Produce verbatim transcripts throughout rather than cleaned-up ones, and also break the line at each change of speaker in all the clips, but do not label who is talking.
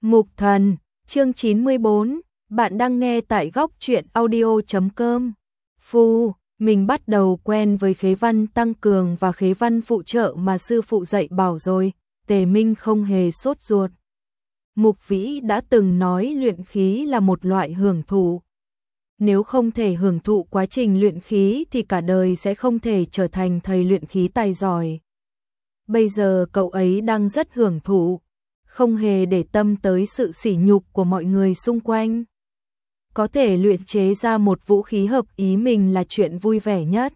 Mục Thần, chương chín mươi bốn, bạn đang nghe tại góc truyện audio chấm com. Phu, mình bắt đầu quen với khế văn tăng cường và khế văn phụ trợ mà sư phụ dạy bảo rồi, Tề Minh không hề sốt ruột. Mục Vĩ đã từng nói luyện khí là một loại hưởng thụ. Nếu không thể hưởng thụ quá trình luyện khí thì cả đời sẽ không thể trở thành thầy luyện khí tài giỏi. Bây giờ cậu ấy đang rất hưởng thụ, không hề để tâm tới sự sỉ nhục của mọi người xung quanh. Có thể luyện chế ra một vũ khí hợp ý mình là chuyện vui vẻ nhất.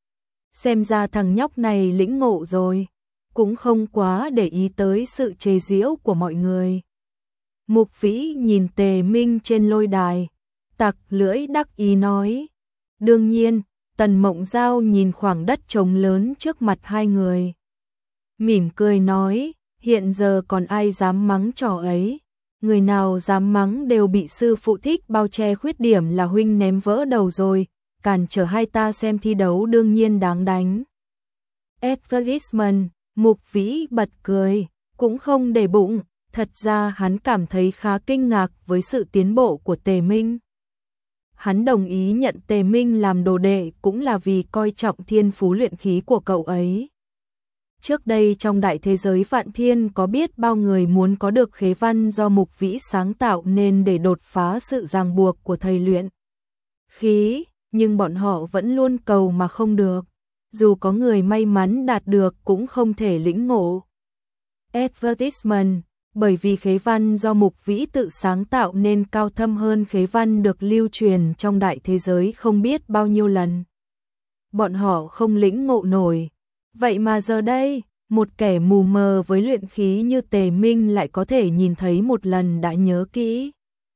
Xem ra thằng nhóc này lĩnh ngộ rồi, cũng không quá để ý tới sự chế giễu của mọi người. Mục Vĩ nhìn Tề Minh trên lôi đài, tặc lưỡi đắc ý nói. Đương nhiên, Tần Mộng Giao nhìn khoảng đất trống lớn trước mặt hai người, mỉm cười nói, hiện giờ còn ai dám mắng trò ấy, người nào dám mắng đều bị sư phụ thích bao che khuyết điểm là huynh ném vỡ đầu rồi, cản trở hai ta xem thi đấu đương nhiên đáng đánh. Advertisement, Mục Vĩ bật cười, cũng không để bụng, thật ra hắn cảm thấy khá kinh ngạc với sự tiến bộ của Tề Minh. Hắn đồng ý nhận Tề Minh làm đồ đệ cũng là vì coi trọng thiên phú luyện khí của cậu ấy. Trước đây trong đại thế giới Vạn Thiên có biết bao người muốn có được khế văn do Mục Vĩ sáng tạo nên để đột phá sự ràng buộc của thầy luyện khí, nhưng bọn họ vẫn luôn cầu mà không được. Dù có người may mắn đạt được cũng không thể lĩnh ngộ. Advertisement, bởi vì khế văn do Mục Vĩ tự sáng tạo nên cao thâm hơn khế văn được lưu truyền trong đại thế giới không biết bao nhiêu lần. Bọn họ không lĩnh ngộ nổi. Vậy mà giờ đây, một kẻ mù mờ với luyện khí như Tề Minh lại có thể nhìn thấy một lần đã nhớ kỹ.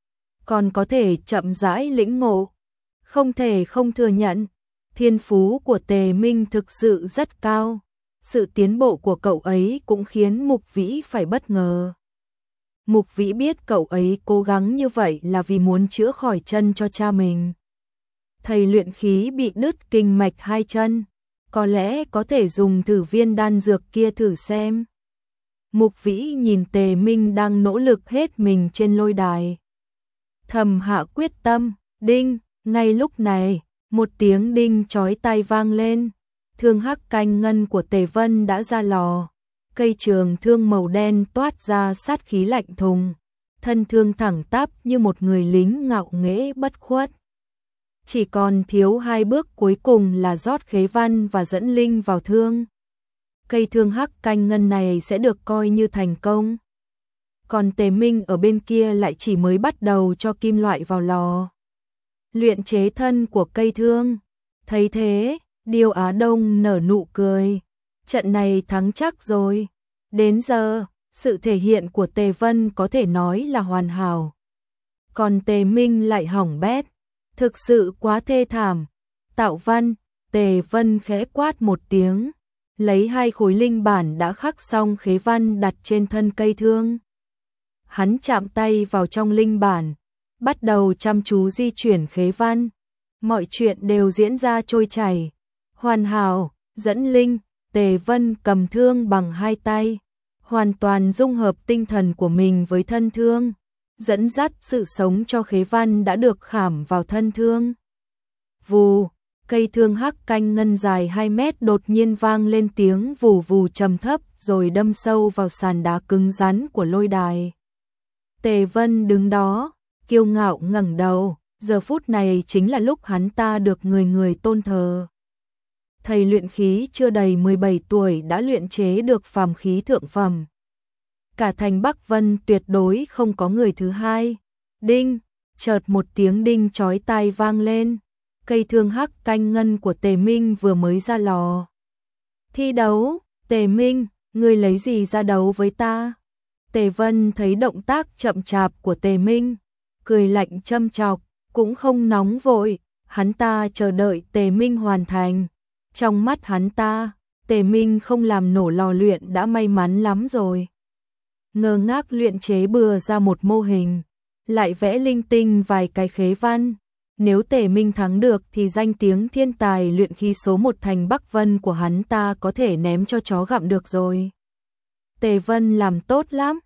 Còn có thể chậm rãi lĩnh ngộ. Không thể không thừa nhận, thiên phú của Tề Minh thực sự rất cao. Sự tiến bộ của cậu ấy cũng khiến Mục Vĩ phải bất ngờ. Mục Vĩ biết cậu ấy cố gắng như vậy là vì muốn chữa khỏi chân cho cha mình. Thầy luyện khí bị đứt kinh mạch hai chân, có lẽ có thể dùng thử viên đan dược kia thử xem. Mục Vĩ nhìn Tề Minh đang nỗ lực hết mình trên lôi đài, thầm hạ quyết tâm. Đinh, ngay lúc này, một tiếng đinh chói tai vang lên. Thương hắc canh ngân của Tề Vân đã ra lò. Cây trường thương màu đen toát ra sát khí lạnh thùng, thân thương thẳng tắp như một người lính ngạo nghễ bất khuất. Chỉ còn thiếu hai bước cuối cùng là rót khế văn và dẫn linh vào thương. Cây thương hắc canh ngân này sẽ được coi như thành công. Còn Tề Minh ở bên kia lại chỉ mới bắt đầu cho kim loại vào lò luyện chế thân của cây thương. Thấy thế, Điêu Á Đông nở nụ cười. Trận này thắng chắc rồi. Đến giờ, sự thể hiện của Tề Vân có thể nói là hoàn hảo. Còn Tề Minh lại hỏng bét. Thực sự quá thê thảm. Tạo văn, Tề Vân khẽ quát một tiếng, lấy hai khối linh bản đã khắc xong khế văn đặt trên thân cây thương. Hắn chạm tay vào trong linh bản, bắt đầu chăm chú di chuyển khế văn. Mọi chuyện đều diễn ra trôi chảy, hoàn hảo. Dẫn linh, Tề Vân cầm thương bằng hai tay, hoàn toàn dung hợp tinh thần của mình với thân thương, dẫn dắt sự sống cho khế văn đã được khảm vào thân thương. Vù, cây thương hắc canh ngân dài hai mét đột nhiên vang lên tiếng vù vù trầm thấp rồi đâm sâu vào sàn đá cứng rắn của lôi đài. Tề Vân đứng đó, kiêu ngạo ngẩng đầu, giờ phút này chính là lúc hắn ta được người người tôn thờ. Thầy luyện khí chưa đầy mười bảy tuổi đã luyện chế được phàm khí thượng phẩm. Cả thành Bắc Vân tuyệt đối không có người thứ hai. Đinh, chợt một tiếng đinh chói tai vang lên. Cây thương hắc canh ngân của Tề Minh vừa mới ra lò. Thi đấu, Tề Minh, ngươi lấy gì ra đấu với ta? Tề Vân thấy động tác chậm chạp của Tề Minh, cười lạnh châm chọc, cũng không nóng vội, hắn ta chờ đợi Tề Minh hoàn thành. Trong mắt hắn ta, Tề Minh không làm nổ lò luyện đã may mắn lắm rồi. Ngơ ngác luyện chế bừa ra một mô hình, lại vẽ linh tinh vài cái khế văn. Nếu Tề Minh thắng được thì danh tiếng thiên tài luyện khí số một thành Bắc Vân của hắn ta có thể ném cho chó gặm được rồi. Tề Vân làm tốt lắm.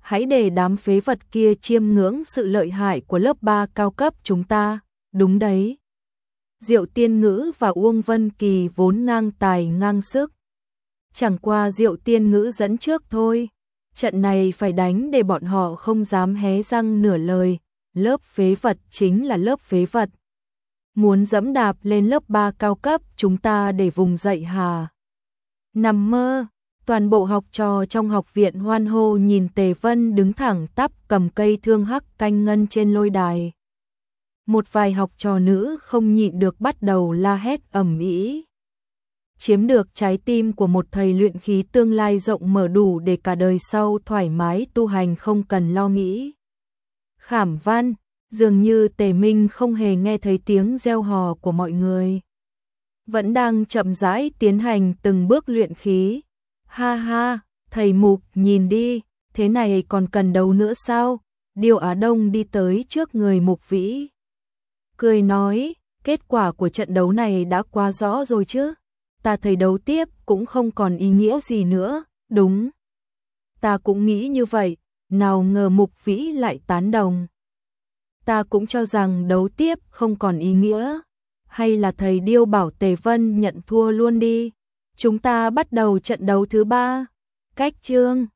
hãy để đám phế vật kia chiêm ngưỡng sự lợi hại của lớp ba cao cấp chúng ta, đúng đấy. Diệu Tiên Ngữ và Uông Vân Kỳ vốn ngang tài ngang sức. Chẳng qua Diệu Tiên Ngữ dẫn trước thôi. Trận này phải đánh để bọn họ không dám hé răng nửa lời. Lớp phế vật chính là lớp phế vật. Muốn dẫm đạp lên lớp ba cao cấp chúng ta để vùng dậy hà. Nằm mơ, toàn bộ học trò trong học viện hoan hô nhìn Tề Vân đứng thẳng tắp cầm cây thương hắc canh ngân trên lôi đài. Một vài học trò nữ không nhịn được bắt đầu la hét ầm ĩ. Chiếm được trái tim của một thầy luyện khí tương lai rộng mở đủ để cả đời sau thoải mái tu hành không cần lo nghĩ. Khảm Văn, dường như Tề Minh không hề nghe thấy tiếng reo hò của mọi người. Vẫn đang chậm rãi tiến hành từng bước luyện khí. Ha ha, thầy Mục nhìn đi, thế này còn cần đấu nữa sao? Điêu Á Đông đi tới trước người Mục Vĩ. Cười nói, kết quả của trận đấu này đã quá rõ rồi chứ. Ta thấy đấu tiếp cũng không còn ý nghĩa gì nữa, đúng. Ta cũng nghĩ như vậy, nào ngờ Mục Vĩ lại tán đồng. Ta cũng cho rằng đấu tiếp không còn ý nghĩa. Hay là thầy Điêu bảo Tề Vân nhận thua luôn đi. Chúng ta bắt đầu trận đấu thứ ba. Cách chương